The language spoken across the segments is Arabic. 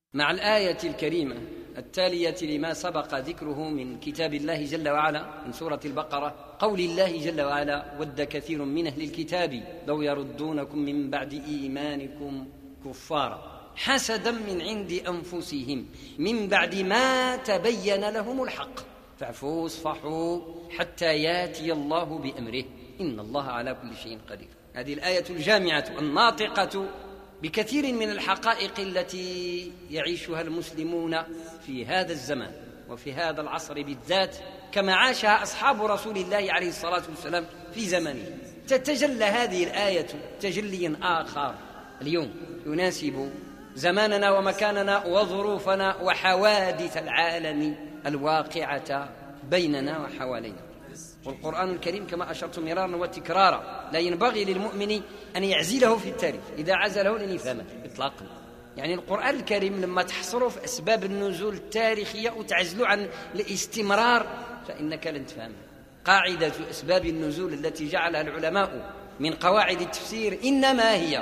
مع الآية الكريمة التالية لما سبق ذكره من كتاب الله جل وعلا من سورة البقرة، قول الله جل وعلا: ود كثير من أهل الكتاب لو يردونكم من بعد إيمانكم كفارا حسدا من عند أنفسهم من بعد ما تبين لهم الحق فاعفوا واصفحوا حتى ياتي الله بأمره إن الله على كل شيء قدير. هذه الآية الجامعة الناطقة بكثير من الحقائق التي يعيشها المسلمون في هذا الزمان وفي هذا العصر بالذات، كما عاشها أصحاب رسول الله عليه الصلاة والسلام في زمنه. تتجلى هذه الآية تجلي آخر اليوم يناسب زماننا ومكاننا وظروفنا وحوادث العالم الواقعة بيننا وحوالينا. والقرآن الكريم كما أشرت مرارا وتكرارا لا ينبغي للمؤمن أن يعزله في التاريخ، إذا عزله لن يفهمه إطلاقا. يعني القرآن الكريم لما تحصره في أسباب النزول التاريخية وتعزله عن الاستمرار فإنك لن تفهمه. قاعدة أسباب النزول التي جعلها العلماء من قواعد التفسير إنما هي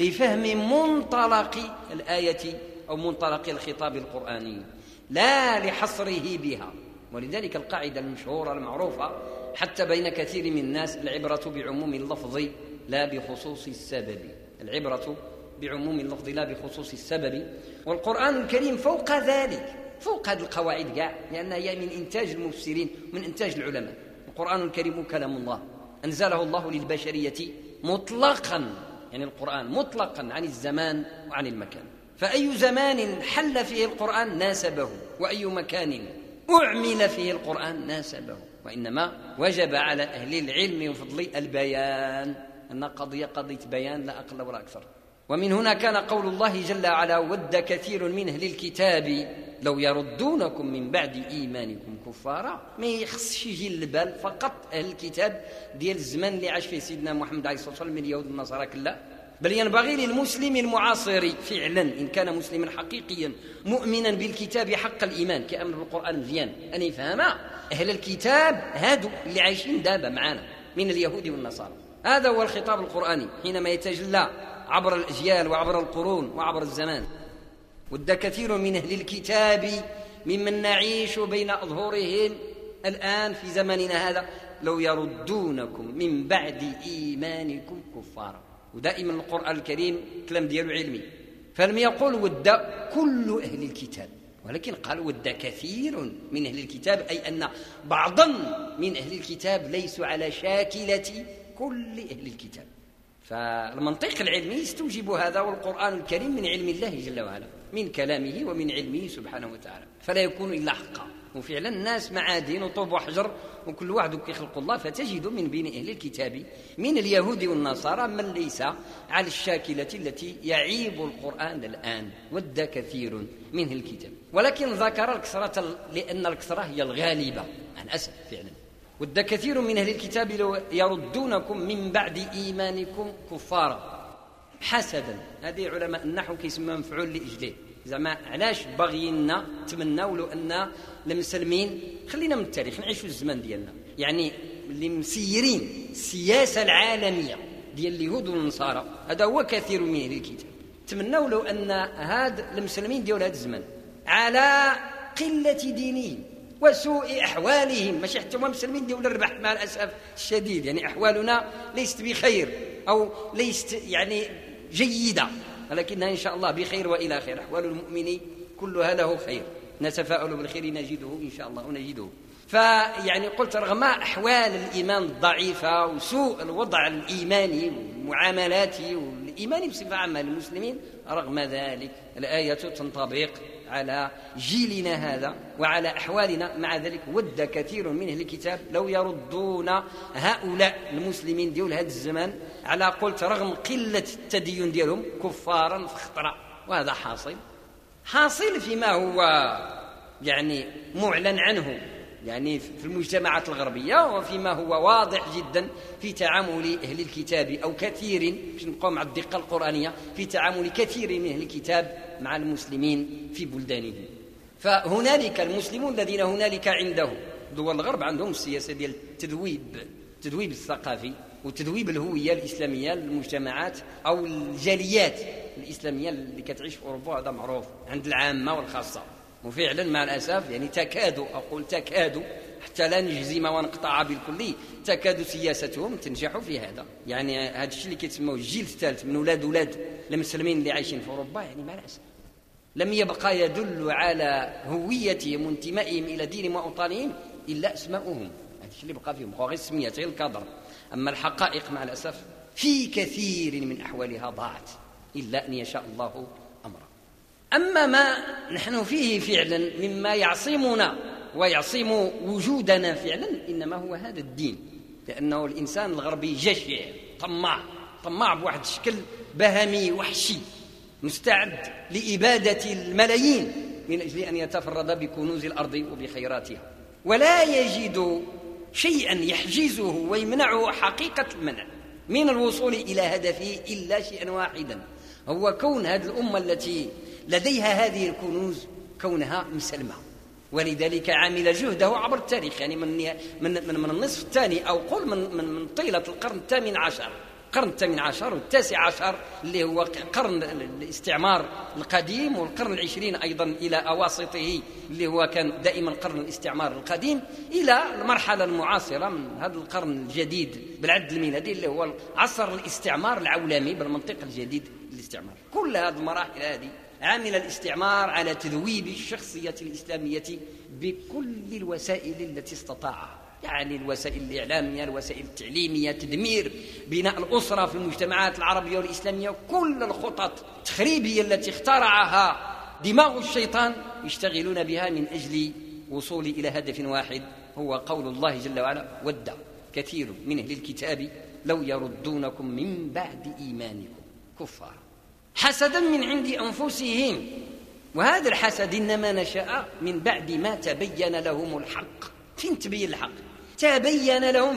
لفهم منطلق الآية أو منطلق الخطاب القرآني لا لحصره بها. ولذلك القاعدة المشهورة المعروفة حتى بين كثير من الناس: العبرة بعموم اللفظ لا بخصوص السبب. العبرة بعموم اللفظ لا بخصوص السبب. والقرآن الكريم فوق ذلك، فوق هذه القواعد كاع، لأنها هي من إنتاج المفسرين ومن إنتاج العلماء. القرآن الكريم كلام الله أنزله الله للبشرية مطلقا، يعني القرآن مطلقا عن الزمان وعن المكان. فأي زمان حل فيه القرآن ناسبه، وأي مكان أعمل فيه القرآن ناسبه. وإنما وجب على أهل العلم وفضل البيان، أن قضية بيان لا أقل ولا أكثر. ومن هنا كان قول الله جل وعلا: ود كثير من أهل الكتاب لو يردونكم من بعد إيمانكم كفارا. ما يخصش يجي البال فقط أهل الكتاب ديال الزمان اللي عاش فيه سيدنا محمد عليه الصلاة والسلام من اليهود والنصارى، كلا، بل ينبغي للمسلم المعاصر فعلا إن كان مسلما حقيقيا مؤمنا بالكتاب حق الإيمان كأمر بالقرآن مزيان أن يفهم أهل الكتاب هادو اللي عايشين دابا معنا من اليهود والنصارى. هذا هو الخطاب القرآني حينما يتجلى عبر الأجيال وعبر القرون وعبر الزمان. ود كثير من أهل الكتاب ممن نعيش بين أظهرهم الآن في زماننا هذا لو يردونكم من بعد إيمانكم كفارا. ودائما القرآن الكريم كلام دياله علمي، فلم يقول ود كل أهل الكتاب، ولكن قال ود كثير من أهل الكتاب، أي أن بعضا من أهل الكتاب ليسوا على شاكلة كل أهل الكتاب. فالمنطق العلمي يستوجب هذا، والقرآن الكريم من علم الله جل وعلا، من كلامه ومن علمه سبحانه وتعالى، فلا يكون إلا حقا. وفعلا الناس معادن وطوب وحجر وكل واحد كيخلق الله، فتجد من بين أهل الكتاب من اليهود والنصارى من ليس على الشاكلة التي يعيب القرآن الآن. ود كثير من أهل الكتاب، ولكن ذكر الكثرة لأن الكثرة هي الغالبة مع الأسف. فعلا ود كثير من أهل الكتاب لو يردونكم من بعد إيمانكم كفارا حسدا. هذه علماء النحو كيسمى مفعول لإجله، زعما علاش باغينا تمناو لو أن المسلمين، خلينا من التاريخ نعيشوا الزمان ديالنا، يعني اللي مسيرين السياسة العالمية ديال اليهود والنصارى، هذا هو كثير من أهل الكتاب. تمناو لو أن هاد المسلمين ديال هذا الزمان على قلة دينهم وسوء أحوالهم، ماشي حتى هما مسلمين ديال الربح مع الأسف الشديد، يعني أحوالنا ليست بخير أو ليست يعني جيدة، ولكنها إن شاء الله بخير وإلى خير. أحوال المؤمن كلها له خير، نتفاءل بالخير نجده إن شاء الله ونجده. فيعني قلت رغم أحوال الإيمان الضعيفة وسوء الوضع الإيماني والمعاملات والإيماني بصفة عامة للمسلمين، رغم ذلك الآية تنطبق على جيلنا هذا وعلى أحوالنا. مع ذلك ود كثير من أهل الكتاب لو يردون هؤلاء المسلمين ديال هذا الزمان على قلت رغم قلة التدين ديالهم كفارا في خطرة. وهذا حاصل فيما هو يعني معلن عنه يعني في المجتمعات الغربية، وفيما هو واضح جدا في تعامل أهل الكتاب أو كثير، باش نبقى مع الدقة القرآنية، في تعامل كثير من أهل الكتاب مع المسلمين في بلدانهم. فهنالك المسلمون الذين هنالك عندهم دول الغرب عندهم السياسة ديال التذويب الثقافي وتذويب الهوية الإسلامية للمجتمعات أو الجاليات الإسلامية اللي كتعيش في أوروبا هذا معروف عند العامة والخاصة. وفعلا مع الأسف يعني تكاد حتى لا نجزم ونقطع بالكلي تكاد سياستهم تنجح في هذا. يعني هذا الشيء اللي كيتسموه الجيل الثالث من أولاد المسلمين اللي عايشين في أوروبا يعني مع الأسف لم يبقى يدل على هويتهم وانتمائهم إلى دينهم وأوطانهم إلا أسماؤهم. هذا الشيء اللي بقى فيهم غير السميات غير الكادر. أما الحقائق مع الأسف في كثير من أحوالها ضاعت إلا أن يشاء الله أمره. أما ما نحن فيه فعلا مما يعصمنا ويعصم وجودنا فعلا إنما هو هذا الدين، لأنه الإنسان الغربي جشع طماع بواحد الشكل بهمي وحشي مستعد لإبادة الملايين من أجل أن يتفرد بكنوز الأرض وبخيراتها، ولا يجد شيئا يحجزه ويمنعه حقيقة المنع من الوصول إلى هدفه إلا شيئا واحدا، هو كون هذه الأمة التي لديها هذه الكنوز كونها مسلمة. ولذلك عمل جهده عبر التاريخ، يعني من النصف الثاني أو قل من طيلة القرن الثامن عشر والتاسع عشر اللي هو قرن الاستعمار القديم، والقرن العشرين أيضا إلى أواسطه اللي هو كان دائما قرن الاستعمار القديم، إلى المرحلة المعاصرة من هذا القرن الجديد بالعد الميلادي اللي هو عصر الاستعمار العولمي بالمنطق الجديد للاستعمار. كل هذه المراحل هذه عمل الاستعمار على تذويب الشخصية الإسلامية بكل الوسائل التي استطاعها، يعني الوسائل الإعلامية، الوسائل التعليمية، تدمير بناء الأسرة في المجتمعات العربية والإسلامية، كل الخطط التخريبية التي اخترعها دماغ الشيطان يشتغلون بها من أجل وصول إلى هدف واحد هو قول الله جل وعلا: ود كثير من أهل الكتاب لو يردونكم من بعد إيمانكم كفار حسدا من عند أنفسهم. وهذا الحسد إنما نشأ من بعد ما تبين لهم الحق. فين تبين الحق؟ تبين لهم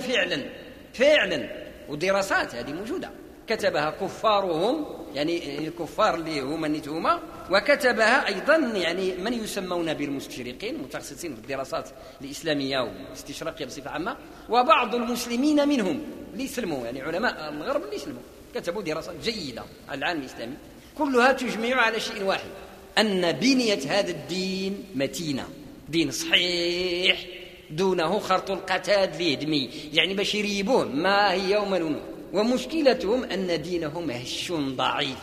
فعلا ودراسات هذه موجودة كتبها كفارهم، يعني الكفار اللي هما نتهما، وكتبها أيضا يعني من يسمون بالمستشرقين متخصصين في الدراسات الإسلامية والاستشراقية بصفة عامة، وبعض المسلمين منهم اللي يسلموا، يعني علماء الغرب اللي يسلموا كتبوا دراسات جيدة على العالم الإسلامي، كلها تجمع على شيء واحد: أن بنية هذا الدين متينة، دين صحيح دونه خرط القتاد ليهدمي، يعني باش يريبوه ما هي وملونه. ومشكلتهم أن دينهم هش ضعيف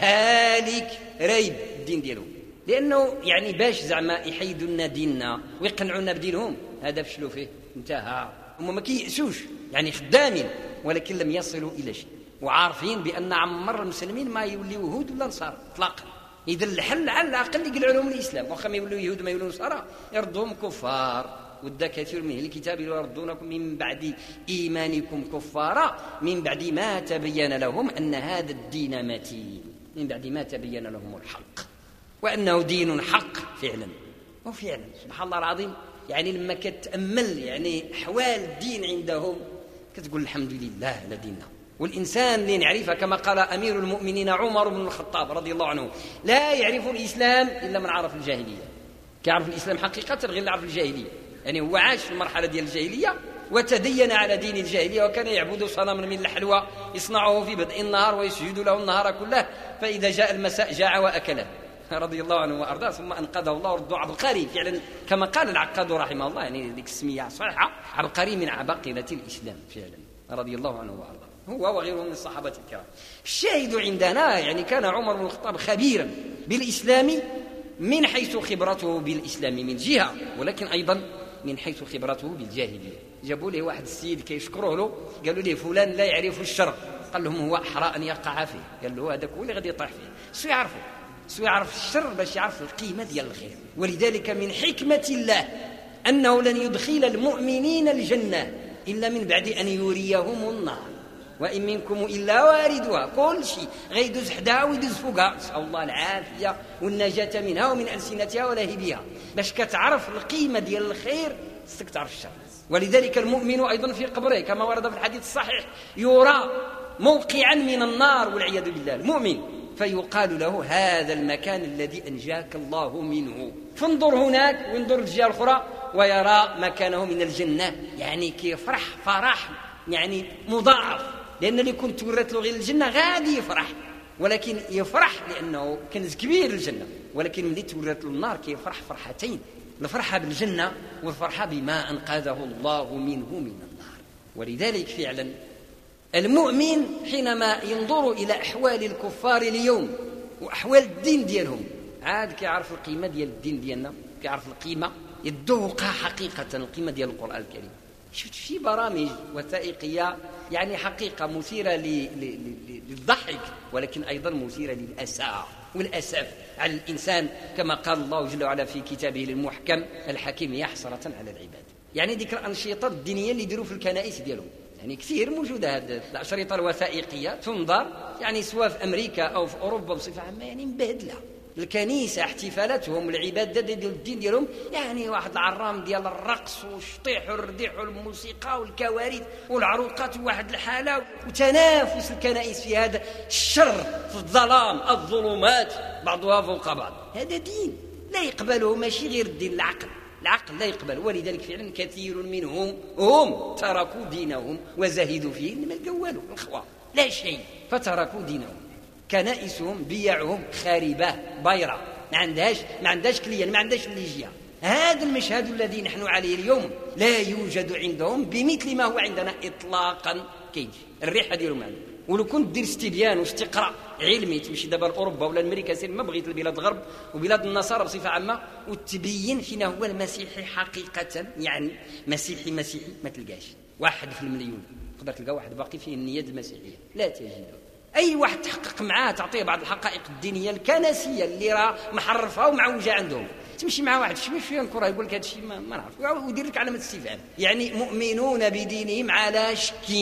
هالك ريب الدين ديالهم، لأنه يعني باش زعما يحيدوا لنا ديننا ويقنعونا بدينهم هذا فشلوا فيه انتهى. هم ما كيأسوش، يعني خدامين ولكن لم يصلوا إلى شيء، وعارفين بأن عمر المسلمين ما يوليوا يهود ولا نصارى اطلاقا. إذا الحل على الأقل يقلعوا لهم الإسلام، واخا ما يولوا يهود ما يولوا نصارى يردهم كفار. ود كثير من الكتاب يردونكم من بعد إيمانكم كفارا من بعد ما تبين لهم أن هذا الدين متين، من بعد ما تبين لهم الحق وأنه دين حق فعلا. وفعلا سبحان الله العظيم، يعني لما كتأمل يعني أحوال الدين عندهم كتقول الحمد لله لدينا. والإنسان اللي نعرفه كما قال أمير المؤمنين عمر بن الخطاب رضي الله عنه: لا يعرف الإسلام إلا من عرف الجاهلية. كيعرف الإسلام حقيقة غير اللي عرف الجاهلية، يعني هو عاش في المرحلة ديال الجاهلية وتدين على دين الجاهلية، وكان يعبد صنما من الحلوى يصنعه في بدء النهار ويسجد له النهار كله، فإذا جاء المساء جاع وأكله رضي الله عنه وأرضاه، ثم أنقذه الله ورده عبقري فعلا كما قال العقاد رحمه الله، يعني ذيك السمية صحيحة، عبقري من عباقرة الإسلام فعلا رضي الله عنه وأرضاه هو وغيره من الصحابة الكرام. الشاهد عندنا يعني كان عمر بن الخطاب خبيرا بالإسلام من حيث خبرته بالإسلام من جهة، ولكن أيضا من حيث خبرته بالجاهلية. جابوا له واحد السيد كيشكروه له، قالوا له فلان لا يعرف الشر، قال لهم هو أحرى أن يقع فيه. قال له هذاك هو اللي غادي يطيح فيه، سو يعرف الشر باش يعرف القيمة ديال الخير. ولذلك من حكمة الله أنه لن يدخل المؤمنين الجنة إلا من بعد أن يريهم النار، وإن منكم إلا واردها، كل شيء غيدوز حداها ويدوز فوقها، نسأل الله العافية والنجاة منها ومن ألسنتها ولهبها. باش كتعرف القيمة ديال الخير خصك تعرف الشر. ولذلك المؤمن أيضا في قبره كما ورد في الحديث الصحيح يرى موقعا من النار والعياذ بالله المؤمن، فيقال له: هذا المكان الذي أنجاك الله منه، فانظر هناك، وانظر الجهة الأخرى ويرى مكانه من الجنة. يعني كيفرح فرح يعني مضاعف، لأن اللي كنت ورث له غير الجنة غادي يفرح، ولكن يفرح لأنه كنز كبير الجنة، ولكن ملي تورات له النار كيفرح فرحتين، الفرحة بالجنة والفرحة بما أنقذه الله منه من النار. ولذلك فعلا المؤمن حينما ينظر إلى أحوال الكفار اليوم وأحوال الدين ديالهم عاد كيعرف القيمة ديال الدين ديالنا، كيعرف القيمة يذوقها حقيقة، القيمة ديال القرآن الكريم. شفت في برامج وثائقية يعني حقيقة مثيرة للضحك، ولكن أيضا مثيرة للأسى والأسف على الإنسان، كما قال الله جل وعلا في كتابه المحكم الحكيم: يا حسرة على العباد. يعني ذيك الأنشطة الدينية اللي يديروا في الكنائس ديالهم يعني كثير موجودة، هذه الأشرطة الوثائقية تنظر يعني سواء في أمريكا أو في أوروبا بصفة عامة يعني مبهدلة. الكنيسة احتفالاتهم العبادة ديال الدين ديالهم يعني واحد العرام ديال الرقص والشطيح والرديح والموسيقى والكوارث والعروقات وواحد الحالة وتنافس الكنائس في هذا الشر، في الظلام الظلمات بعضها فوق بعض. هذا دين لا يقبله ماشي غير الدين، العقل لا يقبل. ولذلك فعلا كثير منهم هم تركوا دينهم وزهدوا فيه، إنما القوالوا الأخوة لا شيء، فتركوا دينهم. كنائسهم بيعهم خاربة بايرة، ما عندهاش كليان، ما عندهاش الليجية. هذا المشهد الذي نحن عليه اليوم لا يوجد عندهم بمثل ما هو عندنا إطلاقا. كيجي الريحة ديالهم عندهم. ولو كنت دير استبيان واستقراء علمي تمشي دابا لأوروبا ولا أمريكا، سير ما بغيت البلاد الغرب وبلاد النصارى بصفة عامة وتبين فينا هو المسيحي حقيقة، يعني مسيحي ما تلقاش 1 في المليون. تقدر تلقى واحد باقي فيه النية المسيحية، لا تجده. أي واحد تحقق معاه تعطيه بعض الحقائق الدينية الكنسية اللي راه محرفها ومعوجة عندهم، تمشي مع واحد شوي ينكرها يقول لك هذا الشيء ما نعرف ويدير لك علامة استفهام. يعني مؤمنون بدينهم على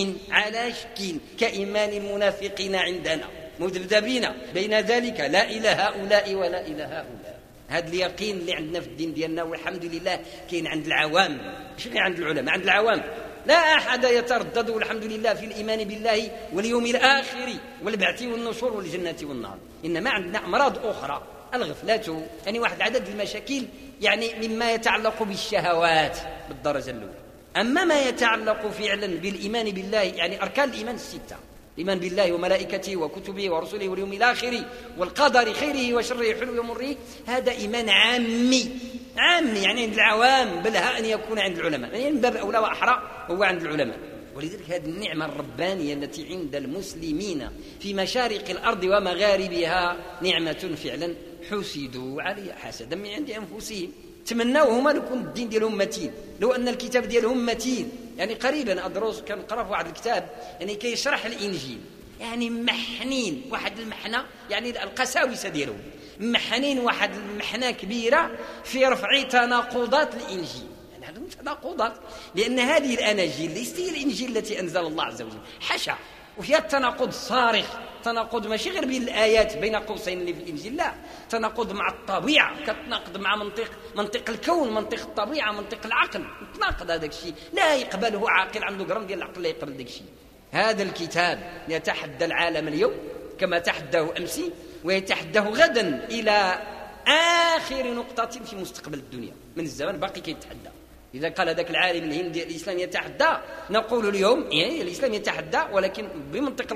شك كإيمان المنافقين عندنا مذبذبين بين ذلك، لا إلى هؤلاء ولا إلى هؤلاء. هذا اليقين اللي عندنا في الدين ديالنا والحمد لله كاين عند العوام، ماشي عند العلماء، عند العوام. لا أحد يتردد والحمد لله في الإيمان بالله واليوم الآخر والبعث والنشور والجنة والنار. إنما عندنا أمراض أخرى، الغفلة، يعني واحد عدد المشاكل يعني مما يتعلق بالشهوات بالدرجة الأولى. أما ما يتعلق فعلا بالإيمان بالله، يعني أركان الإيمان الستة: الإيمان بالله وملائكته وكتبه ورسله واليوم الآخر والقدر خيره وشره حلوه ومره، هذا إيمان عامي يعني عند العوام، بل أن يكون عند العلماء، يعني من باب أولى وأحرى هو عند العلماء. ولذلك هذه النعمة الربانية التي عند المسلمين في مشارق الأرض ومغاربها نعمة فعلا حسدوا عليها حسدا من عند أنفسهم. تمنوا هما لو كان الدين ديالهم متين، لو أن الكتاب ديالهم متين. يعني قريبا أدرس كان قرأ في واحد الكتاب يعني كيشرح الإنجيل، يعني محنين واحد المحنة، يعني القساوسة ديالهم محنين واحد المحنة كبيرة في رفع تناقضات الإنجيل. يعني هذه تناقضات، لأن هذه الأناجيل ليست هي الإنجيل التي أنزل الله عز وجل، حاشا، وفيها التناقض صارخ. تناقض ماشي غير بين الآيات بين قوسين اللي في الإنجيل، لا، تناقض مع الطبيعة، كتناقض مع منطق الكون، منطق الطبيعة، منطق العقل، تناقض. هذاك الشيء لا يقبله عاقل عنده جرام ديال العقل، لا يقبل ذاك الشيء. هذا الكتاب يتحدى العالم اليوم كما تحداه أمس ويتحداه غدا إلى آخر نقطة في مستقبل الدنيا من الزمن، باقي كيتحدى. إذا قال ذاك العالم الهندي الإسلام يتحدى، نقول اليوم يعني الإسلام يتحدى، ولكن بمنطق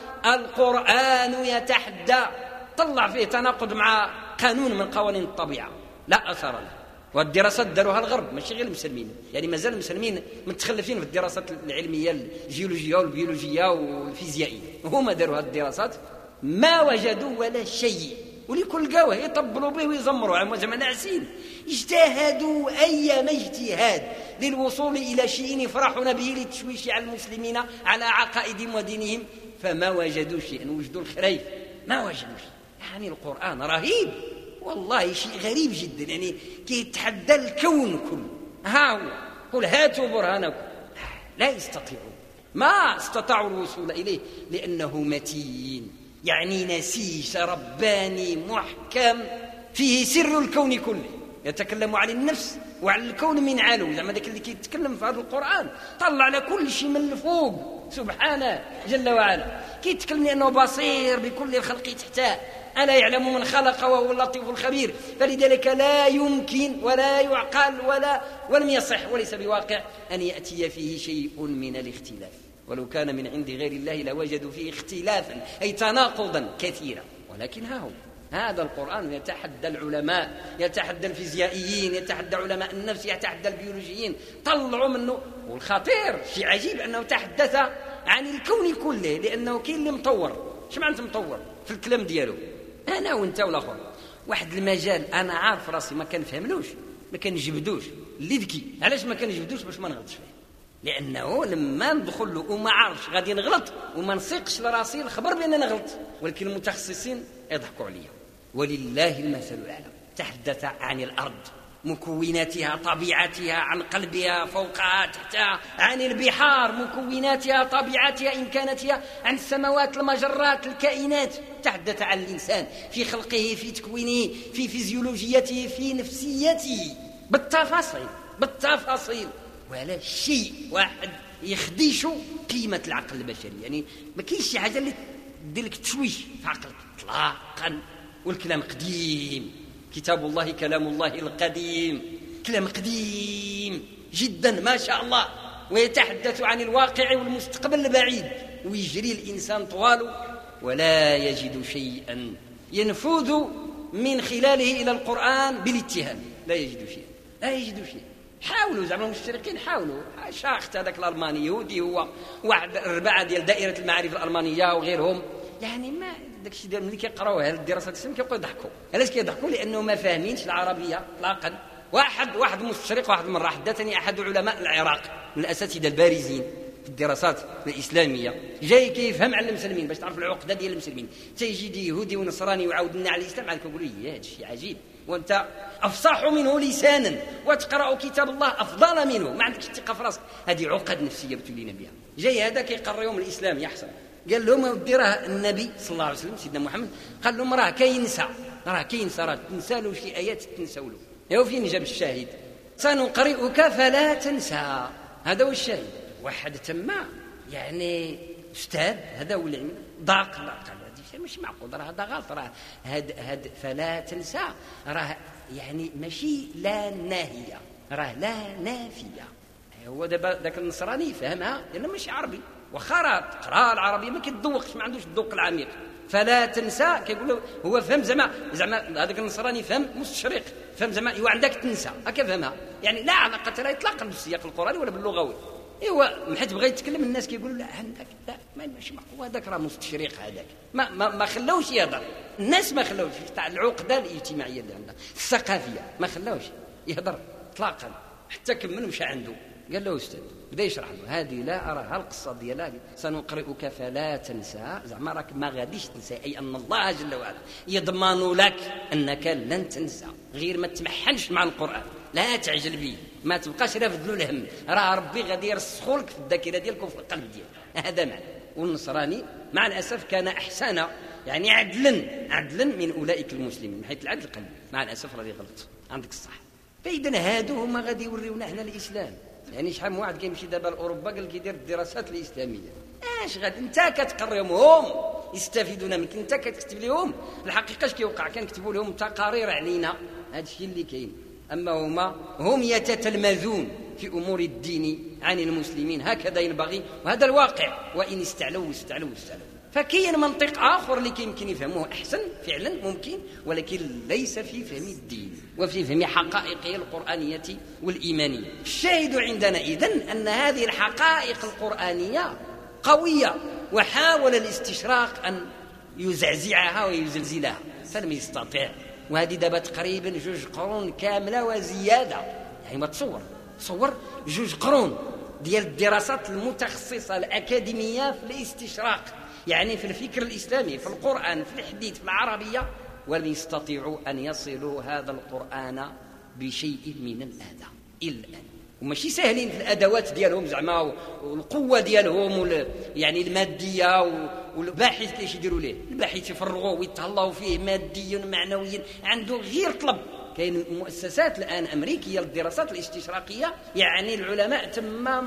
القرآن يتحدى. طلع فيه تناقض مع قانون من قوانين الطبيعة لا أثر له. والدراسات داروها الغرب ماشي غير المسلمين، يعني مازال المسلمين متخلفين في الدراسات العلمية الجيولوجية والبيولوجية والفيزيائية، هما داروا هذه الدراسات ما وجدوا ولا شيء، ولكل قوة يطبلوا به ويزمروا عن زعما ناعسين. اجتهدوا أيما اجتهاد للوصول إلى شيء يفرحون به للتشويش على المسلمين على عقائدهم ودينهم، فما وجدوا شيئا، وجدوا الخريف، ما وجدوا شيء. يعني القرآن رهيب والله، شيء غريب جدا، يعني كيتحدى الكون كله. ها هو قل هاتوا برهانكم، لا يستطيعون، ما استطاعوا الوصول إليه لأنه متين، يعني نسيج رباني محكم فيه سر الكون كله، يتكلم عن النفس وعن الكون من علو. زعما ذاك اللي كيتكلم في هذا القرآن طلع على كل شيء من الفوق سبحانه جل وعلا، كيتكلم لأنه بصير بكل الخلق تحته، ألا يعلم من خلق وهو اللطيف الخبير. فلذلك لا يمكن ولا يعقل ولم يصح وليس بواقع أن يأتي فيه شيء من الاختلاف. ولو كان من عند غير الله لوجدوا فيه اختلافا أي تناقضا كثيرا، ولكن هذا القرآن يتحدى العلماء، يتحدى الفيزيائيين، يتحدى علماء النفس، يتحدى البيولوجيين، طلعوا منه. والخطير شيء عجيب أنه تحدث عن الكون كله، لأنه كاين اللي مطور. اش معنى مطور في الكلام ديالو؟ أنا وأنت والآخر واحد المجال أنا عارف راسي ما كنفهملوش، ما كنجبدوش، اللي ذكي. علاش ما كنجبدوش؟ باش ما نغلطش فيه، لأنه لما ندخل له وما عارفش غادي نغلط وما نسيقش لراسي الخبر بأننا نغلط. ولكن المتخصصين يضحكوا عليا. ولله المثل الأعلى. تحدث عن الأرض، مكوناتها، طبيعتها، عن قلبها، فوقها، تحتها، عن البحار، مكوناتها، طبيعتها، إمكاناتها، عن السماوات، المجرات، الكائنات. تحدث عن الإنسان في خلقه، في تكوينه، في فيزيولوجيته، في نفسيته، بالتفاصيل. ولا شيء واحد يخديش قيمة العقل البشري. يعني ما كاينش شي حاجة اللي دير لك تشويش في عقلك إطلاقا. والكلام قديم، كتاب الله كلام الله القديم، كلام قديم جدا ما شاء الله، ويتحدث عن الواقع والمستقبل البعيد، ويجري الإنسان طواله ولا يجد شيئا ينفذ من خلاله إلى القرآن بالاتهام. لا يجد شيئا. حاولوا زعما المشتركين، حاولوا. شاخت هذاك الألماني يهودي، هو واحد 4 ديال دائرة المعارف الألمانية وغيرهم، يعني ما داكشي ديال ملي كيقراوها الدراسات الاسلاميه كيبقاو يضحكوا. علاش كيضحكوا؟ لانه ما فاهمينش العربيه اطلاقا. واحد مستشرق واحد المره حدثني احد علماء العراق من الاساتذه البارزين في الدراسات الاسلاميه، جاي كيفهم على المسلمين باش تعرف العقده ديال المسلمين. تيجي يهودي ونصراني ويعاود لنا على الاسلام، عاد كنقول له هذا الشيء عجيب، وانت افصح منه لسانا وتقرا كتاب الله افضل منه، ما عندكش ثقه في راسك. هذه عقد نفسيه بتولينا بها. جاي هذا كيقريهم الاسلام يحصل، قال لهم ودي راه النبي صلى الله عليه وسلم سيدنا محمد قال لهم راه كينسى تنسى له شي ايات تنسوا له. يا فين جاب الشاهد؟ سنقرئك فلا تنسى. هذا هو الشاهد. واحد تما يعني استاذ هذا هو العلم ضاق هذا مش معقول، راه هذا غلط، راه هاد فلا تنسى راه يعني ماشي لا ناهيه، راه لا نافيه. هو دابا ذاك النصراني فهمها لانه ماشي عربي، واخا تقرا العربيه ما كيتذوقش، ما عندوش الذوق العميق. فلا تنسى كيقول له هو فهم زعما هذاك النصراني فهم مستشرق، فهم زعما ايوا عندك تنسى هكا فهمها، يعني لا علاقه لها اطلاقا بالسياق القراني ولا باللغوي. ايوا حيت بغى يتكلم الناس كيقولوا لا عندك لا ماشي معقول، هذاك راه مستشرق، هذاك ما خلاوش يهضر. الناس ما خلاوش تاع العقده الاجتماعيه اللي عندنا الثقافيه، ما خلاوش يهضر اطلاقا حتى كمل ومشى عنده. قال له استاذ بدا يشرح له هذه لا اراها القصه ديالها سنقرئك فلا تنسى، زعما راك ما غاديش تنسى، اي ان الله جل وعلا يضمن لك انك لن تنسى، غير ما تمحنش مع القران، لا تعجل به، ما تبقاش رافد له الهم، راه ربي غادي يرسخو لك في الذاكره ديالك وفي القلب ديالك. هذا معنى. والنصراني مع الاسف كان احسن يعني عدلا من اولئك المسلمين من حيث العدل القلبي، مع الاسف راه غلط، عندك الصح. فاذا هادو هما غادي يوريونا احنا الاسلام. يعني شحال من واحد كيمشي دابا لاوروبا قال كيدير الدراسات الاسلاميه، اش غادي انت كتقريهم هم يستفيدون منك، انت كتكتب لهم الحقيقه اش كيوقع، كنكتبوا لهم تقارير علينا، هذا الشيء اللي كاين. اما هم يتتلمذون في امور الدين عن المسلمين، هكذا ينبغي، وهذا الواقع. وان استعلوا فكاين منطق اخر اللي يمكن يفهموه احسن فعلا ممكن، ولكن ليس في فهم الدين وفي فهم حقائقه القرآنية والإيمانية. الشاهد عندنا إذن أن هذه الحقائق القرآنية قوية، وحاول الاستشراق أن يزعزعها ويزلزلها فلم يستطع. وهذه دابا تقريبا 2 قرون كاملة وزيادة، يعني ما تصور 2 قرون ديال الدراسات المتخصصة الأكاديمية في الاستشراق، يعني في الفكر الإسلامي، في القرآن، في الحديث، في العربية، ولم يستطيعوا أن يصلوا هذا القرآن بشيء من الأذى إلا الآن. وماشي سهلين في الأدوات ديالهم زعما والقوة ديالهم يعني المادية، والباحث كيش يديروا ليه، الباحث يفرغوا ويتهلاو فيه ماديا معنويا، عنده غير طلب. كاين مؤسسات الآن أمريكية للدراسات الاستشراقية، يعني العلماء تما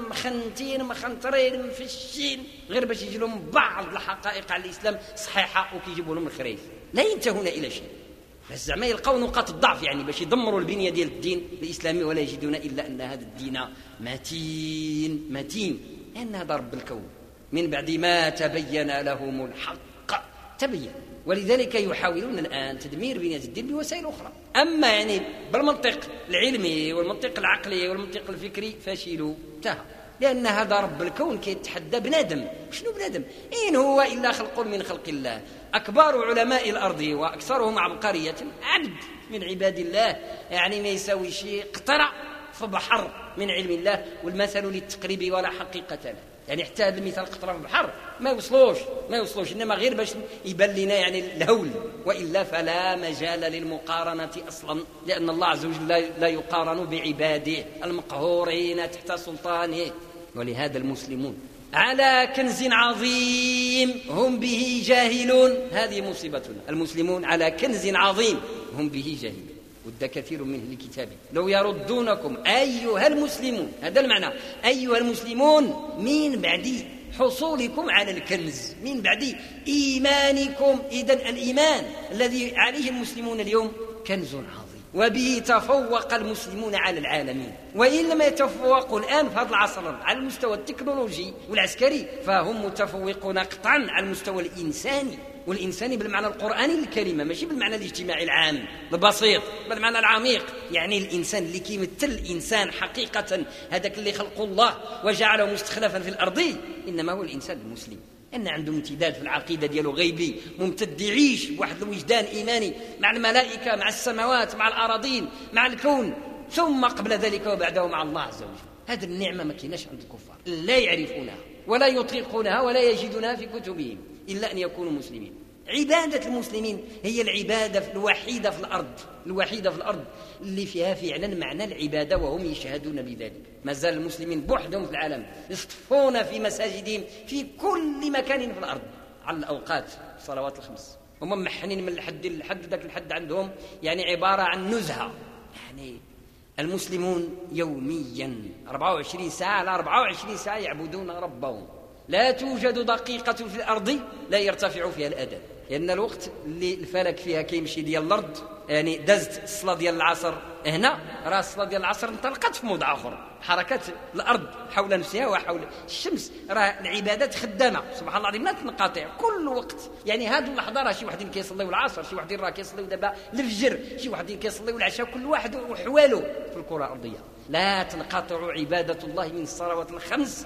مخنطرين مفشين غير باش يجي لهم بعض الحقائق على الإسلام صحيحة وكيجيبوا لهم الخريف، لا ينتهون إلى شيء، بس زعما يلقاو نقاط الضعف يعني باش يدمروا البنية ديال الدين الإسلامي، ولا يجدون إلا أن هذا الدين متين، لأن هذا رب الكون من بعد ما تبين لهم الحق. تبين، ولذلك يحاولون الآن تدمير بنية الدين بوسائل أخرى. أما يعني بالمنطق العلمي والمنطق العقلي والمنطق الفكري فشلوا انتهى، لأن هذا رب الكون كيتحدى بنادم. شنو بنادم؟ إن هو إلا خلق من خلق الله. أكبر علماء الأرض وأكثرهم عبقرية عبد من عباد الله، يعني ما يساوي شيء قطرة في بحر من علم الله، والمثل للتقريب ولا حقيقة له. يعني حتى هذا المثال قطرة في البحر ما يوصلوش، إنما غير باش يبان لنا يعني الهول، وإلا فلا مجال للمقارنة أصلا، لأن الله عز وجل لا يقارن بعباده المقهورين تحت سلطانه. ولهذا المسلمون على كنز عظيم هم به جاهلون. هذه مصيبتنا، المسلمون على كنز عظيم هم به جاهلون. ود كثير من أهل الكتاب لو يردونكم أيها المسلمون، هذا المعنى، أيها المسلمون من بعد حصولكم على الكنز، من بعد إيمانكم. إذن الإيمان الذي عليه المسلمون اليوم كنز عظيم، وبه تفوق المسلمون على العالمين. وإن لم يتفوقوا الآن في هذا العصر على المستوى التكنولوجي والعسكري، فهم متفوقون قطعا على المستوى الإنساني، والإنساني بالمعنى القرآني للكلمة، ماشي بالمعنى الاجتماعي العام البسيط، بالمعنى العميق. يعني الإنسان اللي كيمثل الإنسان حقيقة، هذاك اللي خلق الله وجعله مستخلفا في الأرض، إنما هو الإنسان المسلم، أن عنده امتداد في العقيدة ديالو غيبي، ممتد يعيش بواحد الوجدان إيماني مع الملائكة، مع السماوات، مع الأراضين، مع الكون، ثم قبل ذلك وبعده مع الله عز وجل. هذه النعمة ما كايناش عند الكفار، لا يعرفونها ولا يطيقونها ولا يجدونها في كتبهم إلا أن يكونوا مسلمين. عبادة المسلمين هي العبادة الوحيدة في الأرض اللي فيها فعلا معنى العبادة، وهم يشهدون بذلك. ما زال المسلمين بوحدهم في العالم يصطفون في مساجدهم في كل مكان في الأرض على الأوقات الصلوات الخمس، هم محنين من الحد ذاك الحد عندهم يعني عبارة عن نزهة. يعني المسلمون يوميا 24 ساعة على 24 ساعة يعبدون ربهم. لا توجد دقيقة في الأرض لا يرتفع فيها الأذان، لأن الوقت اللي الفلك فيها كيمشي ديال الأرض، يعني دازت الصلاة ديال العصر هنا، راه الصلاة ديال العصر انطلقت في موضع آخر. حركات الأرض حول نفسها وحول الشمس، راه العبادات خدامة سبحان الله العظيم لا تنقطع كل وقت. يعني هذه اللحظة راه شي واحدين كيصليوا العصر، شي واحدين راه كيصليوا دابا الفجر، شي واحدين كيصليوا العشاء، كل واحد وحواله في الكرة الأرضية. لا تنقطع عبادة الله من الصلوات الخمس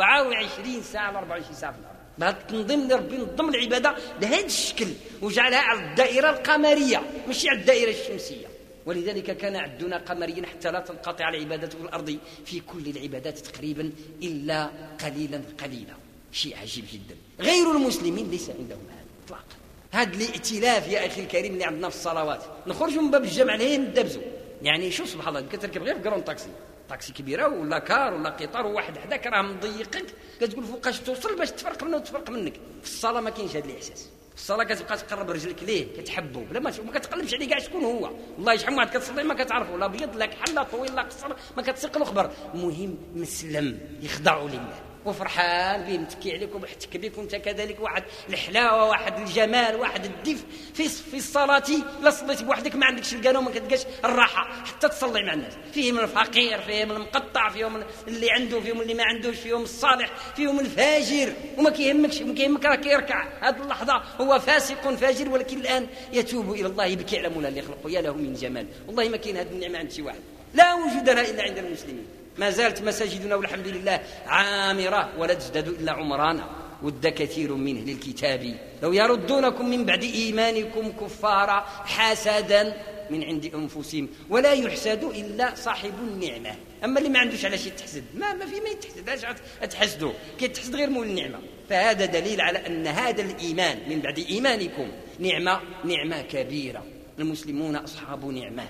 24 ساعة على 24 ساعة في الأرض. بهذا التنظيم اللي ربي نظم العبادة بهذا الشكل وجعلها على الدائرة القمرية ماشي على الدائرة الشمسية. ولذلك كان عدنا قمريا حتى لا تنقطع العبادة في الأرض في كل العبادات تقريبا إلا قليلا. شيء عجيب جدا. غير المسلمين ليس عندهم هذا إطلاقا. هذا الائتلاف يا أخي الكريم اللي عندنا في الصلوات، نخرجوا من باب الجامع لين ندبزوا. يعني شوف سبحان الله، كتركب غير في كرون طاكسي كبيره ولا كار ولا قطار، وواحد حداك راه مضيقك، كتقول فوقاش توصل باش تفرق منه وتفرق منك. في الصلاه ما كاينش هذا الاحساس. في الصلاه كتبقى تقرب رجلك ليه، كتحبه بلا ما كتقلبش عليه كاع شكون هو. والله شحال واحد كتصلي ما كتعرفه، لا بيض لا كحل لا طويل لا قصر، ما كتسيق له خبر. المهم مسلم يخضعوا لله وفرحان به، متكي عليك وبحتك بك، وانت كذلك واحد الحلاوه، واحد الجمال، واحد الدفء في الصلاه. لا صليت بوحدك ما عندكش القنا وما كتلقاش الراحه حتى تصلي مع الناس. فيهم الفقير، فيهم المقطع، فيهم اللي عنده، فيهم اللي ما عندوش، فيهم الصالح، فيهم الفاجر، وما كيهمك راه كيركع. هذه اللحظه هو فاسق فاجر، ولكن الان يتوب الى الله يبكي على مولا اللي خلقه. يا له من جمال، والله ما كاين هذه النعمه عند شي واحد، لا وجود لها الا عند المسلمين. ما زالت مساجدنا والحمد لله عامرة ولا تزداد إلا عمرانا. ود كثير من أهل الكتاب لو يردونكم من بعد إيمانكم كفارا حسدا من عند أنفسهم ولا يحسد إلا صاحب النعمة. أما اللي ما عندوش على شيء تحسد، ما في ما يتحسد، اش تحسدوا؟ كيتحسد غير مول النعمة. فهذا دليل على أن هذا الإيمان من بعد إيمانكم نعمة كبيرة. المسلمون أصحاب نعمة،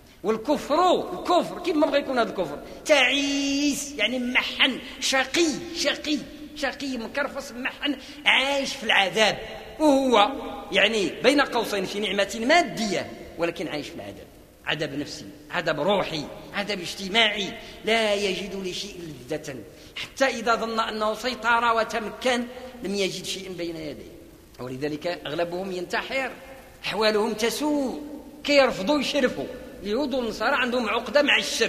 والكفر كيف ما بغى يكون هذا الكفر تعيس، يعني محن، شقي مكرفص محن، عايش في العذاب، وهو يعني بين قوسين في نعمة مادية ولكن عايش في العذاب. عذاب نفسي، عذاب روحي، عذاب اجتماعي، لا يجد لشيء لذة، حتى إذا ظن أنه سيطر وتمكن لم يجد شيء بين يديه. ولذلك أغلبهم ينتحر، أحوالهم تسوء، كيرفضوا يشرفوا. اليهود والنصارى عندهم عقدة مع الشرف،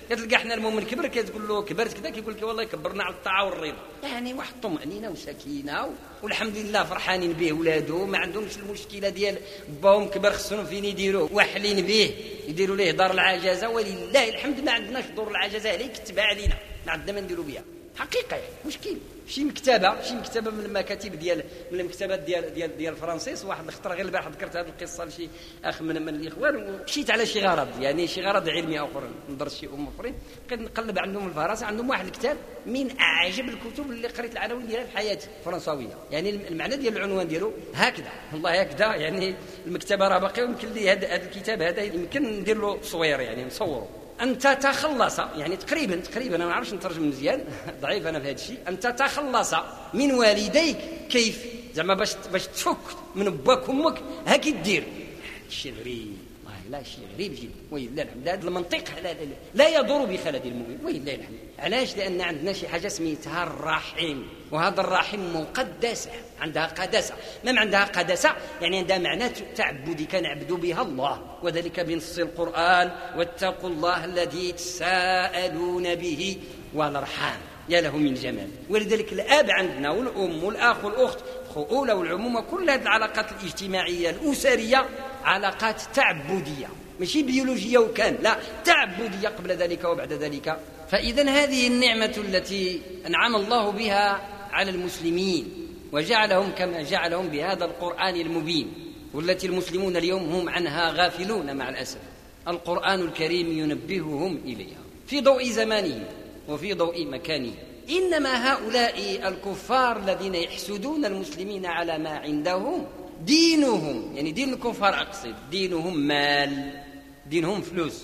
كتلقى حنا المؤمن كبر كتقول له كبرت كذا كيقول لك والله كبرنا على الطاعه والرضا، يعني واحد الطمأنينه وسكينه والحمد لله فرحانين به ولادو، ما عندهمش المشكله ديال باهم كبر خصهم فين يديروه واحلين به يديروا ليه دار العجزه، ولله الحمد ما عندناش دور العجزه عليك كتبها علينا، ما عندنا ما نديروا بها حقيقه يعني مشكل. شي مكتبه من المكاتب ديال من المكتبات ديال الفرنسيس، واحد الخطره غير البارح ذكرت هذه القصه لشي اخ من الاخوان، ومشيت على شي غرض يعني شي غرض علمي اخر ندرس شي اخرين، كنقلب عندهم الفرنسا عندهم واحد الكتاب من اعجب الكتب اللي قريت العناوين ديالها في حياتي فرنساويه، يعني المعنى ديال العنوان ديالو هكذا والله هكذا، يعني المكتبه راه باقي يمكن لي هذا الكتاب هذا يمكن ندير له تصوير يعني نصوره. أن تتخلص يعني تقريبا أنا ما عرفش نترجم مزيان ضعيف أنا في هذا الشيء، أن تتخلص من والديك كيف زعما باش تفك من باك وامك هاكي دير شيء غريب والله، لا شيء غريب جدا ولله الحمد. هذا المنطق لا يضر بخلد المؤمن ولله الحمد. علاش؟ لأن عندنا شي حاجة سميتها الرحم، وهذا الرحم مقدسة عندها قداسة. ما عندها قداسة يعني عندها معنى تعبدي كنعبد بها الله، وذلك بنص القرآن واتقوا الله الذي تساءلون به والأرحام، يا له من جمال. ولذلك الأب عندنا والأم والأخ والأخت الخؤولة والعمومة، كل هذه العلاقات الاجتماعية الأسرية علاقات تعبدية ماشي بيولوجية وكان لا تعبدية قبل ذلك وبعد ذلك. فإذا هذه النعمة التي أنعم الله بها على المسلمين وجعلهم كما جعلهم بهذا القرآن المبين، والتي المسلمون اليوم هم عنها غافلون مع الأسف، القرآن الكريم ينبههم إليها في ضوء زمانه وفي ضوء مكانه. إنما هؤلاء الكفار الذين يحسدون المسلمين على ما عندهم دينهم، يعني دين الكفار أقصد، دينهم مال، دينهم فلوس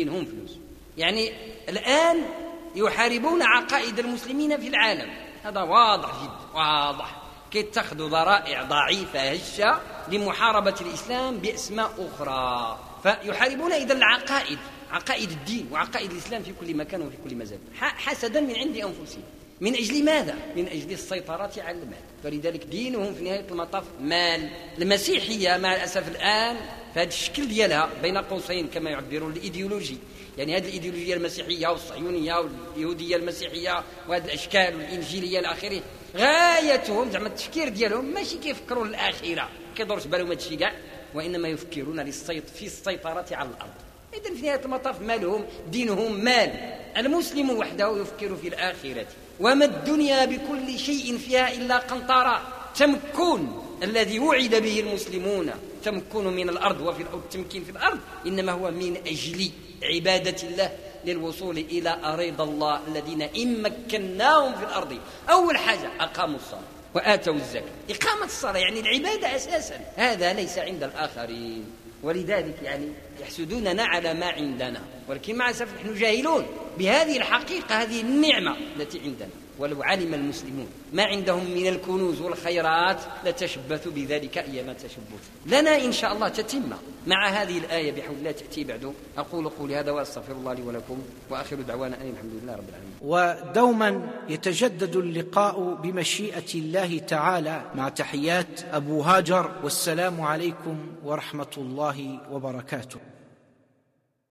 يعني الآن يحاربون عقائد المسلمين في العالم، هذا واضح جدا واضح، كيتخذوا ذرائع ضعيفة هشة لمحاربة الإسلام بأسماء أخرى، فيحاربون إذا العقائد، عقائد الدين وعقائد الإسلام في كل مكان وفي كل مزاد، حسدا من عند أنفسهم. من أجل ماذا؟ من أجل السيطرة على المال. فلذلك دينهم في نهاية المطاف مال. المسيحية مع الأسف الآن في هذا الشكل ديالها بين قوسين كما يعبرون الإيديولوجي، يعني هذه الإيديولوجية المسيحية والصهيونية واليهودية المسيحية وهذه الأشكال والإنجيلية الآخرة، غايتهم زعما التفكير ديالهم ماشي كيفكروا الآخرة، كيدورش بالهم هادشي كاع، وإنما يفكرون في السيطرة على الأرض. إذن في نهاية المطاف مالهم دينهم مال. المسلم وحده يفكر في الآخرة، وما الدنيا بكل شيء فيها إلا قنطرة. تمكن الذي وعد به المسلمون تمكن من الأرض وفي التمكين في الأرض إنما هو من أجل عبادة الله للوصول إلى أرض الله، الذين إن مكناهم في الأرض أول حاجة أقاموا الصلاة وآتوا الزكاة. إقامة الصلاة يعني العبادة أساسا، هذا ليس عند الآخرين، ولذلك يعني يحسدوننا على ما عندنا، ولكن مع الأسف نحن جاهلون بهذه الحقيقة، هذه النعمة التي عندنا. ولو علم المسلمون ما عندهم من الكنوز والخيرات لتشبثوا بذلك أيما تشبث. لنا إن شاء الله تتم مع هذه الآية بحول الله تأتي بعد. أقول قولي هذا وأستغفر الله لي ولكم، وآخر دعوانا أن الحمد لله رب العالمين. ودوما يتجدد اللقاء بمشيئة الله تعالى، مع تحيات أبو هاجر، والسلام عليكم ورحمة الله وبركاته.